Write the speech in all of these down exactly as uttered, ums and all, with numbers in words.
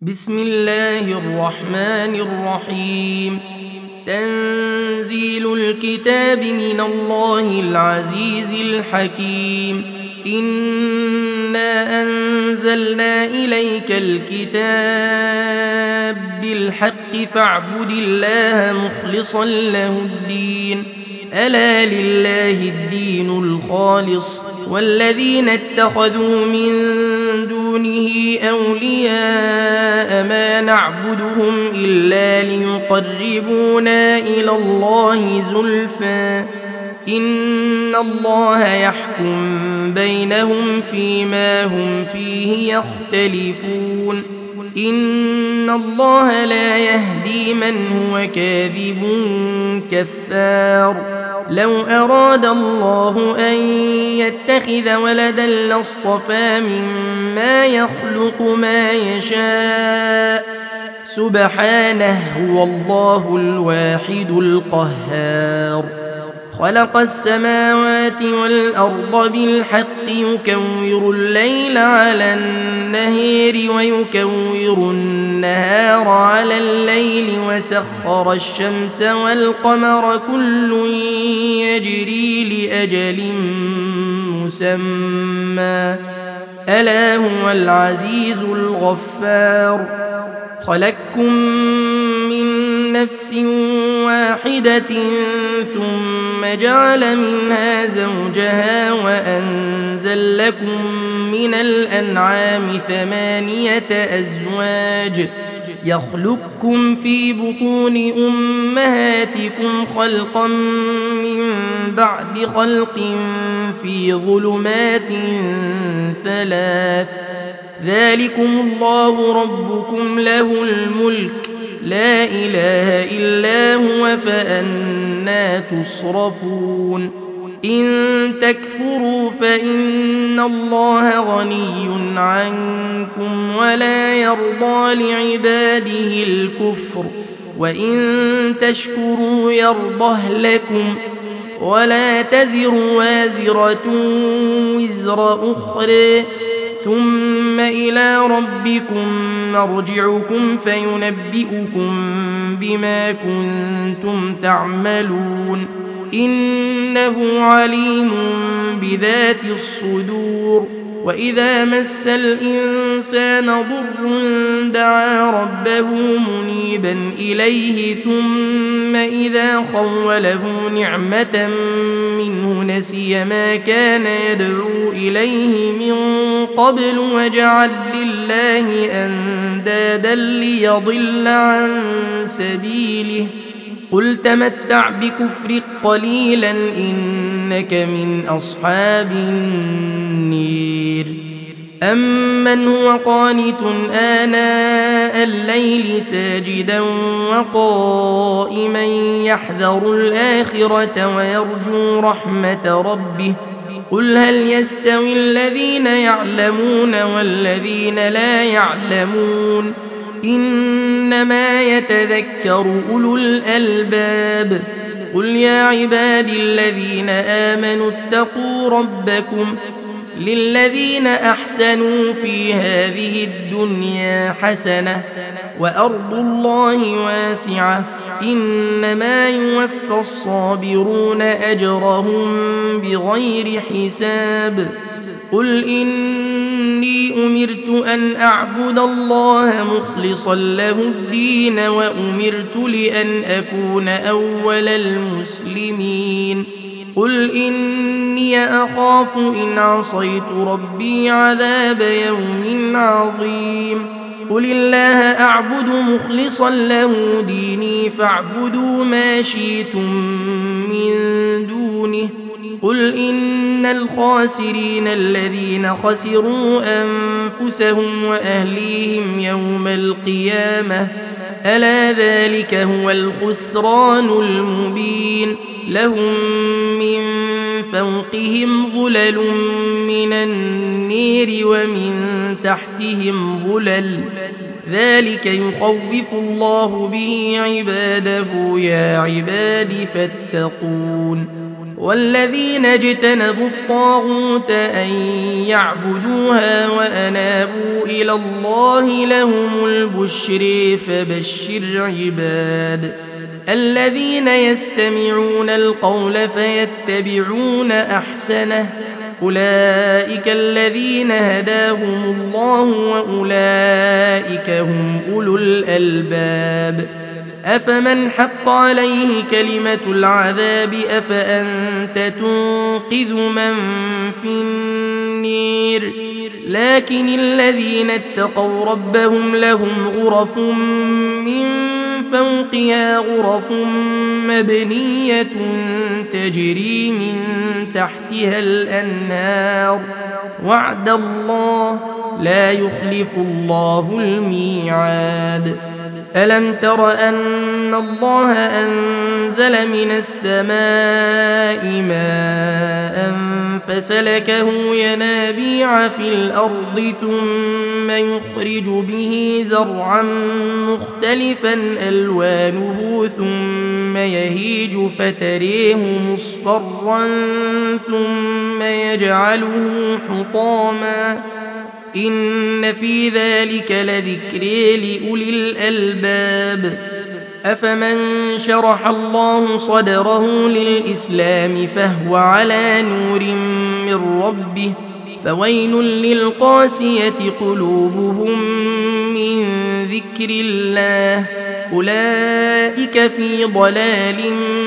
بسم الله الرحمن الرحيم. تنزيل الكتاب من الله العزيز الحكيم. إنا أنزلنا إليك الكتاب بالحق فاعبد الله مخلصا له الدين. ألا لله الدين الخالص والذين اتخذوا من دونه أولياء ما نعبدهم إلا ليقربونا إلى الله زلفى إن الله يحكم بينهم فيما هم فيه يختلفون. إن الله لا يهدي من هو كاذب كفار. لو أراد الله أن يتخذ ولدا لاصطفى مما يخلق ما يشاء سبحانه هو الله الواحد القهار. خلق السماوات والأرض بالحق يكور الليل على النهار ويكور النهار على الليل وسخر الشمس والقمر كل يجري لأجل مسمى ألا هو العزيز الغفار. خلقكم من نفس واحدة ثم جعل منها زوجها وأنزل لكم من الأنعام ثمانية أزواج يخلقكم في بطون أمهاتكم خلقا من بعد خلق في ظلمات ثلاث ذلكم الله ربكم له الملك لا إله إلا هو فأنى تصرفون. إن تكفروا فإن الله غني عنكم ولا يرضى لعباده الكفر وإن تشكروا يرضه لكم ولا تزر وازرة وزر أخرى ثم إلى ربكم مرجعكم فينبئكم بما كنتم تعملون إنه عليم بذات الصدور. وإذا مس الإنسان ضر دعا ربه منيبا إليه ثم إذا خوله نعمة منه نسي ما كان يدعو إليه من قبل وجعل لله أندادا ليضل عن سبيله. قل تمتع بكفرك قليلا إنك من أصحاب النير. أمن هو قانت آناء الليل ساجدا وقائما يحذر الآخرة ويرجو رحمة ربه قل هل يستوي الذين يعلمون والذين لا يعلمون إنما يتذكر أولو الألباب. قل يا عبادي الذين آمنوا اتقوا ربكم للذين أحسنوا في هذه الدنيا حسنة وأرض الله واسعة إنما يوفى الصابرون أجرهم بغير حساب. قل إني أمرت أن أعبد الله مخلصا له الدين وأمرت لأن أكون أول المسلمين. قل إني أخاف إن عصيت ربي عذاب يوم عظيم. قل الله أعبد مخلصا له ديني فاعبدوا ما شئتم من دونه. قل إن الخاسرين الذين خسروا أنفسهم وأهليهم يوم القيامة ألا ذلك هو الخسران المبين. لهم من فوقهم ظلل من النير ومن تحتهم ظلل ذلك يخوف الله به عباده يا عباد فاتقون. والذين اجتنبوا الطاغوت أن يعبدوها وأنابوا إلى الله لهم البشر فبشر عباد الذين يستمعون القول فيتبعون أحسنه أولئك الذين هداهم الله وأولئك هم أولو الألباب أفمن حق عليه كلمة العذاب أفأنت تنقذ من في النير لكن الذين اتقوا ربهم لهم غرف من فوقها غرف مبنية تجري من تحتها الأنهار وعد الله لا يخلف الله الميعاد ألم تر أن الله أنزل من السماء ماء فسلكه ينابيع في الأرض ثم يخرج به زرعا مختلفا ألوانه ثم يهيج فتريه مصفرا ثم يجعله حطاما إن في ذلك لذكر لأولي الألباب أفمن شرح الله صدره للإسلام فهو على نور من ربه فويل للقاسية قلوبهم من ذكر الله أولئك في ضلال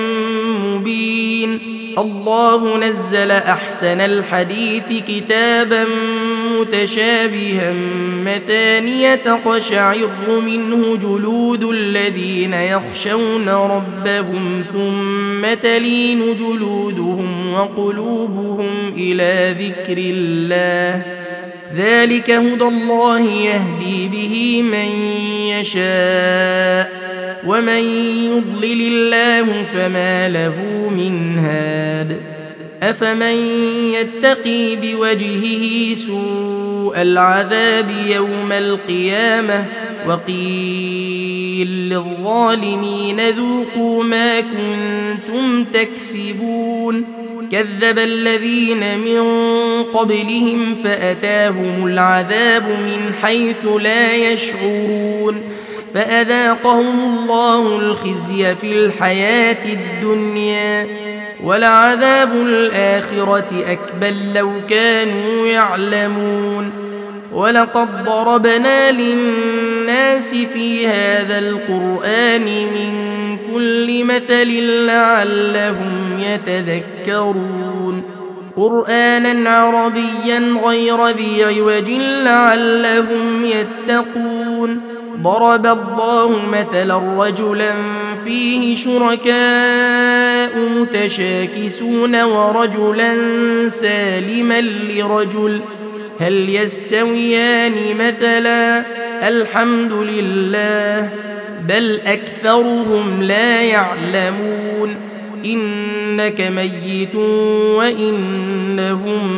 مبين الله نزل أحسن الحديث كتابا متشابها مثانية تقشعر منه جلود الذين يخشون ربهم ثم تلين جلودهم وقلوبهم إلى ذكر الله ذلك هدى الله يهدي به من يشاء ومن يضلل الله فما له من هاد أفمن يتقي بوجهه سوء العذاب يوم القيامة وقيل للظالمين ذوقوا ما كنتم تكسبون كذب الذين من قبلهم فأتاهم العذاب من حيث لا يشعرون فأذاقهم الله الخزي في الحياة الدنيا ولعذاب الآخرة أكبر لو كانوا يعلمون ولقد ضربنا للناس في هذا القرآن من كل مثل لعلهم يتذكرون قرآنا عربيا غير ذي عوج لعلهم يتقون ضرب الله مثلا رجلا فيه شركاء متشاكسون ورجلا سالما لرجل هل يستويان مثلا الحمد لله بل أكثرهم لا يعلمون إنك ميت وإنهم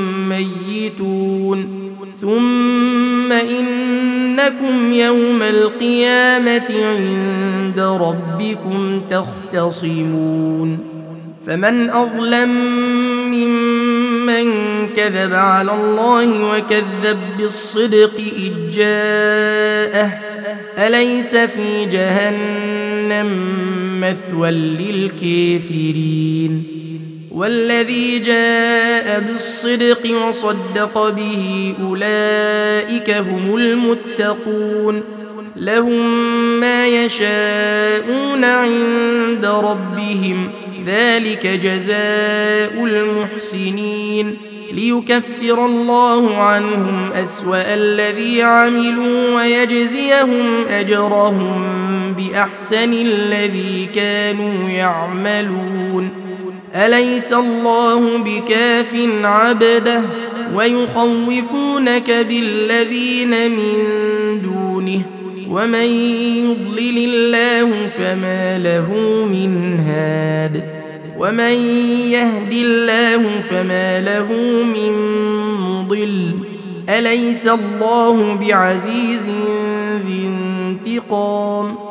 ميتون ثم إنكم يوم القيامة عند ربكم تختصمون فمن أظلم ممن كذب على الله وكذب بالصدق إذ جاءه أليس في جهنم مثوى للكافرين والذي جاء بالصدق وصدق به أولئك هم المتقون لهم ما يشاءون عند ربهم ذلك جزاء المحسنين ليكفر الله عنهم أسوأ الذي عملوا ويجزيهم أجرهم بأحسن الذي كانوا يعملون أليس الله بكاف عبده ويخوفونك بالذين من دونه ومن يضلل الله فما له من هاد ومن يهد الله فما له من مضل أليس الله بعزيز ذي انتقام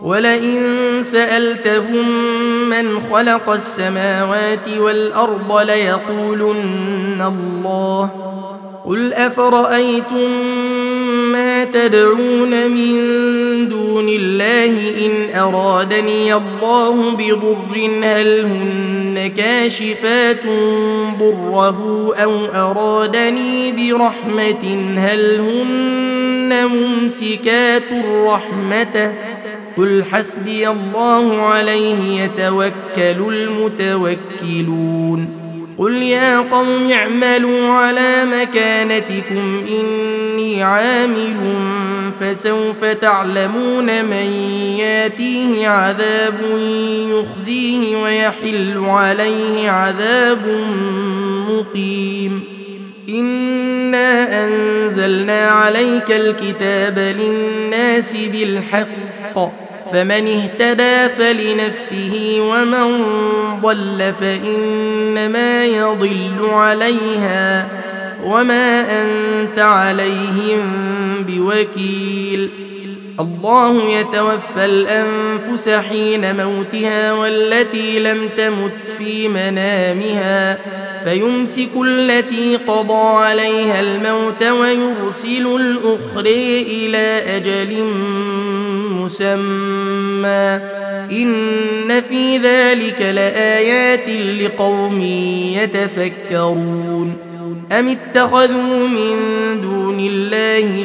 ولئن سألتهم من خلق السماوات والأرض ليقولن الله قل أفرأيتم ما تدعون من دون الله إن أرادني الله بضر هل هن كاشفات ضره أو أرادني برحمة هل هن ممسكات رحمته قل حسبي الله عليه يتوكل المتوكلون قل يا قوم اعملوا على مكانتكم إني عامل فسوف تعلمون من ياتيه عذاب يخزيه ويحل عليه عذاب مقيم إنا أنزلنا عليك الكتاب للناس بالحق فمن اهتدى فلنفسه ومن ضل فإنما يضل عليها وما أنت عليهم بوكيل الله يتوفى الأنفس حين موتها والتي لم تمت في منامها فيمسك التي قضى عليها الموت ويرسل الأخرى إلى أجل مسمى إن في ذلك لآيات لقوم يتفكرون أم اتخذوا من دون الله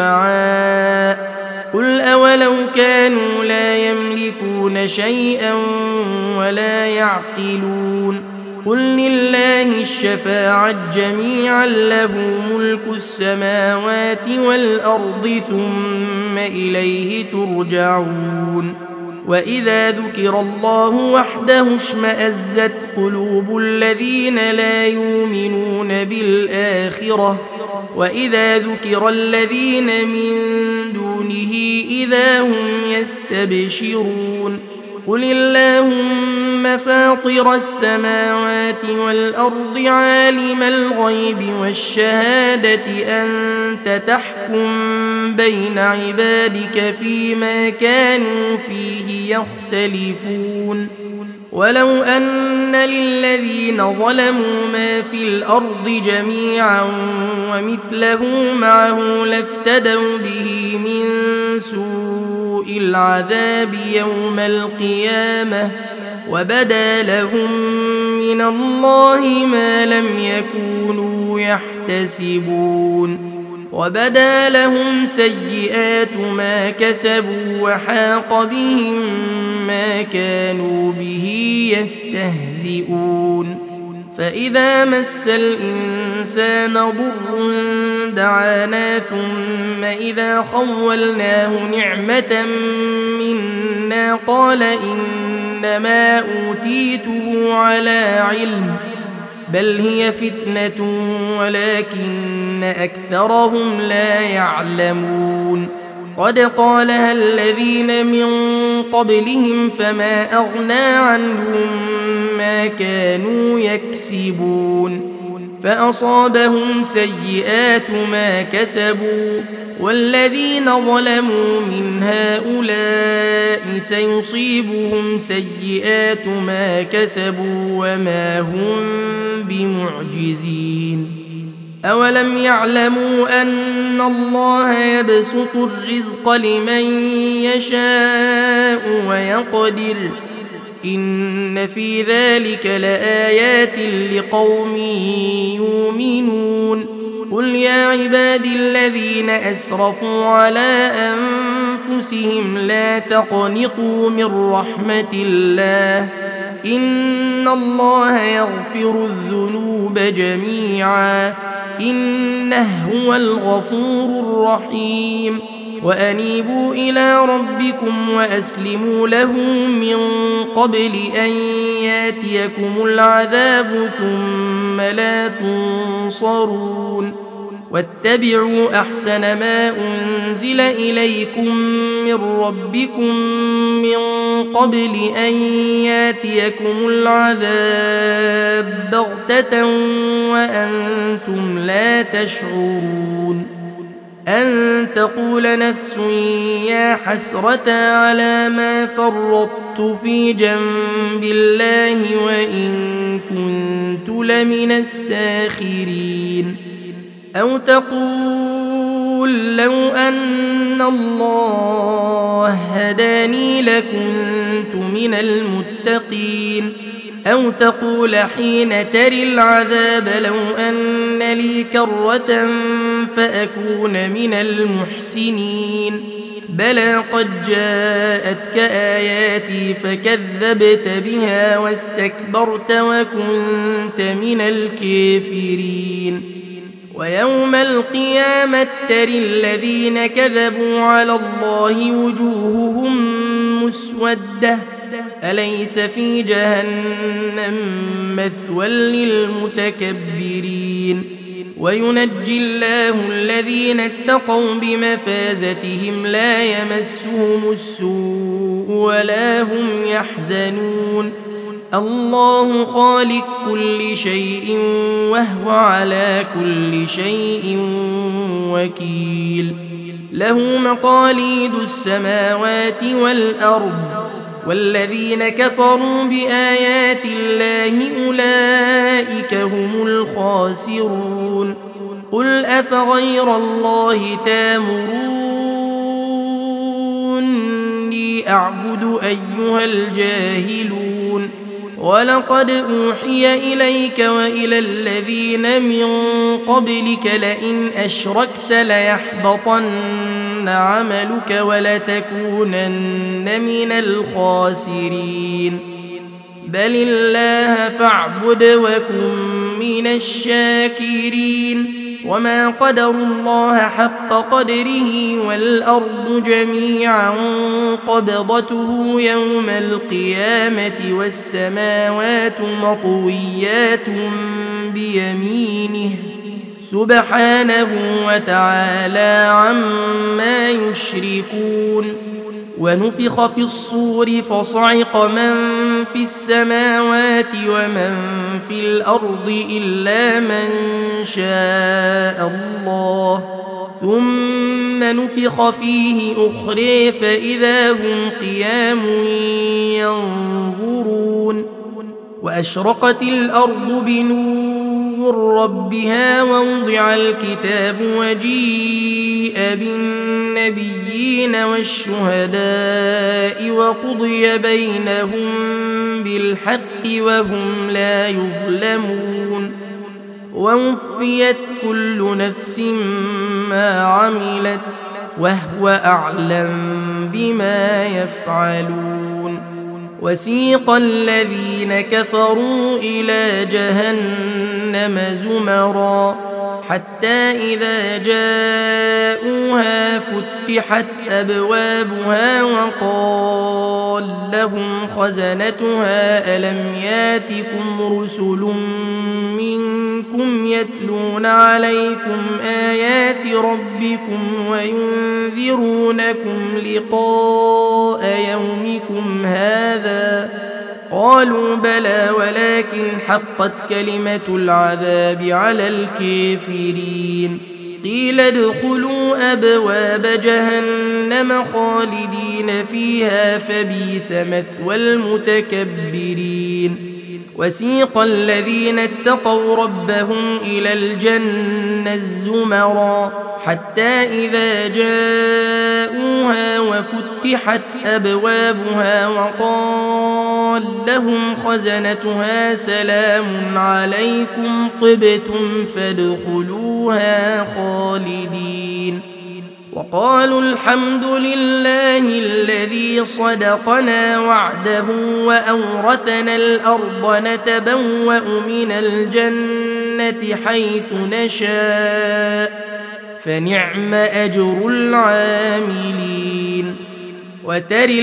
شفعاء قل أولو كانوا لا يملكون شيئا ولا يعقلون قل لله الشفاعة جميعا له ملك السماوات والأرض ثم إليه ترجعون وإذا ذكر الله وحده اشمأزت قلوب الذين لا يؤمنون بالآخرة وإذا ذكر الذين من دونه إذا هم يستبشرون قل اللهم فاطر السماوات والأرض عالم الغيب والشهادة أنت تحكم بين عبادك فيما كانوا فيه يختلفون ولو أن للذين ظلموا ما في الأرض جميعا ومثله معه لافتدوا به من سوء العذاب يوم القيامة وبدا لهم من الله ما لم يكونوا يحتسبون وبدا لهم سيئات ما كسبوا وحاق بهم ما كانوا به يستهزئون فإذا مس الإنسان ضر دعانا ثم إذا خولناه نعمة منا قال إنما أوتيته على علم بل هي فتنة ولكن أكثرهم لا يعلمون قد قالها الذين من قبلهم فما أغنى عنهم ما كانوا يكسبون فأصابهم سيئات ما كسبوا والذين ظلموا من هؤلاء سيصيبهم سيئات ما كسبوا وما هم بمعجزين أولم يعلموا أن الله يبسط الرزق لمن يشاء ويقدر إن في ذلك لآيات لقوم يؤمنون قل يا عبادي الذين أسرفوا على أنفسهم لا تقنطوا من رحمة الله إن الله يغفر الذنوب جميعا إنه هو الغفور الرحيم وأنيبوا إلى ربكم وأسلموا له من قبل أن ياتيكم العذاب ثم لا تنصرون واتبعوا أحسن ما أنزل إليكم من ربكم من قبل أن ياتيكم العذاب بغتة وأنتم لا تشعرون أن تقول نفس يا حسرة على ما فرطت في جنب الله وإن كنت لمن الساخرين. أو تقول لو أن الله هداني لكنت من المتقين. أو تقول حين تري العذاب لو أن لي كرة فأكون من المحسنين. بلى قد جاءتك آياتي فكذبت بها واستكبرت وكنت من الكافرين. ويوم القيامة ترى الذين كذبوا على الله وجوههم مسودة أليس في جهنم مثوى للمتكبرين. وينجي الله الذين اتقوا بمفازتهم لا يمسهم السوء ولا هم يحزنون. الله خالق كل شيء وهو على كل شيء وكيل. له مقاليد السماوات والأرض والذين كفروا بآيات الله أولئك هم الخاسرون. قل أفغير الله تامروني أعبد أيها الجاهلون. ولقد أوحي إليك وإلى الذين من قبلك لئن أشركت ليحبطن عملك ولتكونن من الخاسرين. بل الله فاعبد وكن من الشاكرين. وما قدروا الله حق قدره والأرض جميعا قبضته يوم القيامة والسماوات مطويات بيمينه سبحانه وتعالى عما يشركون. ونفخ في الصور فصعق من في السماوات ومن في الأرض إلا من شاء الله ثم نفخ فيه أخرى فإذا هم قيام ينظرون. وأشرقت الأرض بنور ربها ووضع الكتاب وجيء بالنبيين والشهداء وقضي بينهم بالحق وهم لا يظلمون. ووفيت كل نفس ما عملت وهو أعلم بما يفعلون. وسيق الذين كفروا إلى جهنم زمرا حتى إذا جاءوها فتحت أبوابها وقال لهم خزنتها ألم ياتكم رسل منكم يتلون عليكم آيات ربكم وينذرونكم لقاء يومكم هذا قالوا بلى ولكن حقت كلمة العذاب على الكافرين. قيل ادخلوا أبواب جهنم خالدين فيها فبئس مثوى المتكبرين. وسيق الذين اتقوا ربهم إلى الجنة الزمرا حتى إذا جاءوها وفتحت أبوابها وقال لهم خزنتها سلام عليكم طبتم فادخلوها خالدين. وقالوا الحمد لله الذي صدقنا وعده وأورثنا الأرض نتبوأ من الجنة حيث نشاء فنعم أجر العاملين. وترى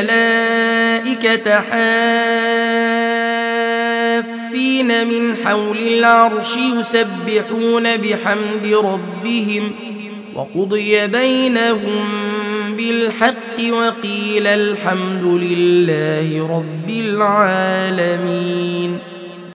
الملائكة حافين من حول العرش يسبحون بحمد ربهم وقضي بينهم بالحق وقيل الحمد لله رب العالمين.